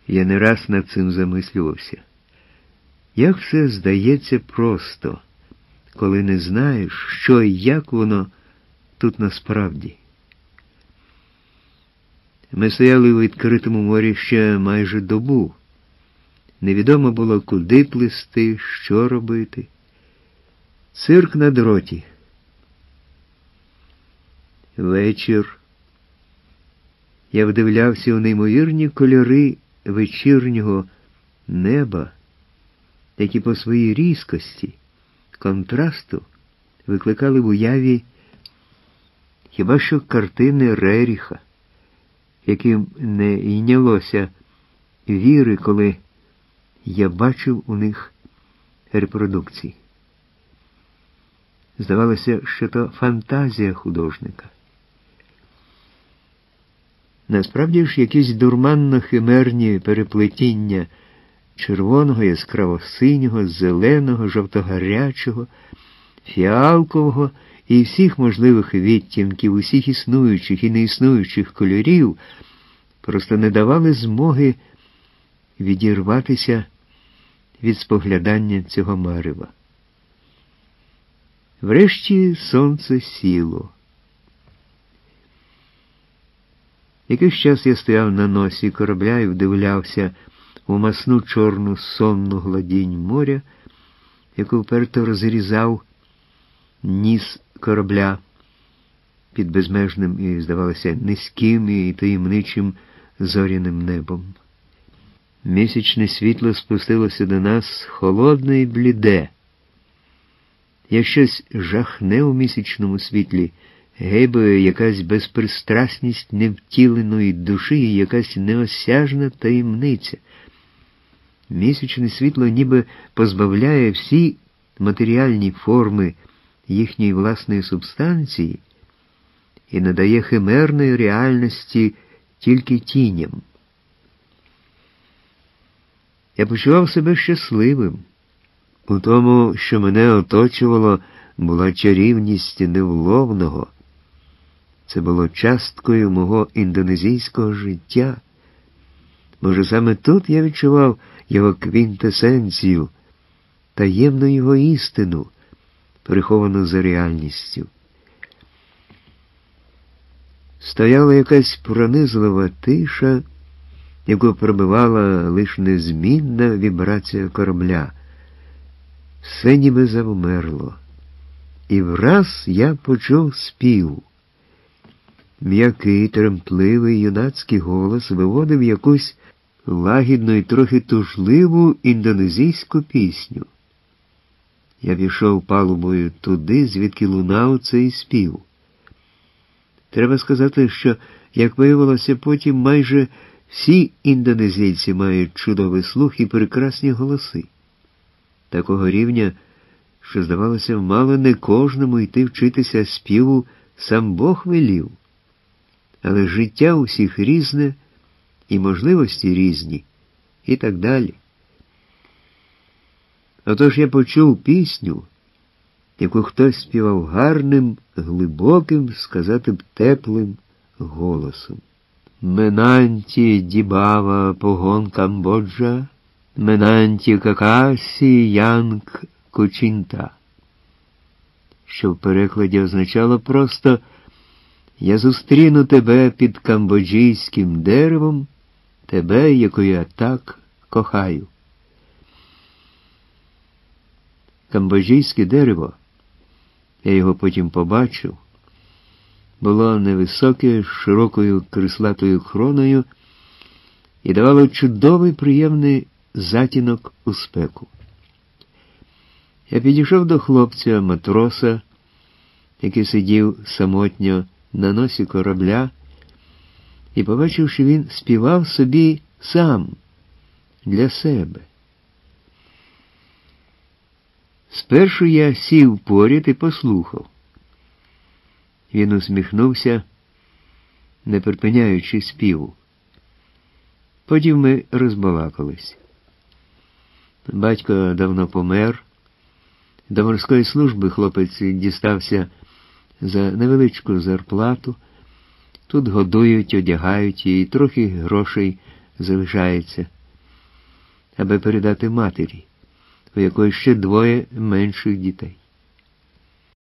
Я не раз над цим замислювався. Як все здається просто, коли не знаєш, що і як воно тут насправді. Ми стояли у відкритому морі ще майже добу. Невідомо було, куди плисти, що робити. Цирк на дроті. Вечір. Я вдивлявся у неймовірні кольори вечірнього неба, які по своїй різкості, контрасту викликали в уяві хіба що картини Реріха, яким не йнялося віри, коли я бачив у них репродукції. Здавалося, що то фантазія художника. Насправді ж якісь дурманно-химерні переплетіння червоного, яскраво-синього, зеленого, жовто-гарячого, фіалкового і всіх можливих відтінків, усіх існуючих і неіснуючих кольорів просто не давали змоги відірватися від споглядання цього марева. Врешті сонце сіло. Якийсь час я стояв на носі корабля і вдивлявся у масну чорну сонну гладінь моря, яку вперто розрізав ніс корабля під безмежним і, здавалося, низьким і таємничим зоряним небом. Місячне світло спустилося до нас холодне і бліде. Як щось жахне у місячному світлі, гейбує якась безпристрасність невтіленої душі і якась неосяжна таємниця. Місячне світло ніби позбавляє всі матеріальні форми їхньої власної субстанції і надає химерної реальності тільки тіням. Я почував себе щасливим. У тому, що мене оточувало, була чарівність невловного. Це було часткою мого індонезійського життя. Може, саме тут я відчував його квінтесенцію, таємну його істину, приховану за реальністю. Стояла якась пронизлива тиша, яку пробивала лише незмінна вібрація корабля. Все ніби завмерло. І враз я почув спів. М'який, тремтливий юнацький голос виводив якусь лагідну і трохи тужливу індонезійську пісню. Я пішов палубою туди, звідки лунав цей спів. Треба сказати, що, як виявилося потім, майже всі індонезійці мають чудовий слух і прекрасні голоси. Такого рівня, що, здавалося, мало не кожному йти вчитися співу сам Бог велів. Але життя у всіх різне, і можливості різні, і так далі. Отож я почув пісню, яку хтось співав гарним, глибоким, сказати б, теплим голосом. Менанті дібава погон Камбоджа, Менанті какасі янг кучинта, що в перекладі означало просто «Я зустріну тебе під камбоджійським деревом, тебе, яку я так кохаю». Камбоджійське дерево, я його потім побачив, було невисоке, з широкою крислатою кроною і давало чудовий приємний затінок у спеку. Я підійшов до хлопця, матроса, який сидів самотньо на носі корабля, і побачив, що він співав собі сам, для себе. Спершу я сів поряд і послухав. Він усміхнувся, не припиняючи співу. Потім ми розбалакались. Батько давно помер. До морської служби хлопець дістався за невеличку зарплату. Тут годують, одягають і трохи грошей залишається. аби передати матері, у якої ще двоє менших дітей.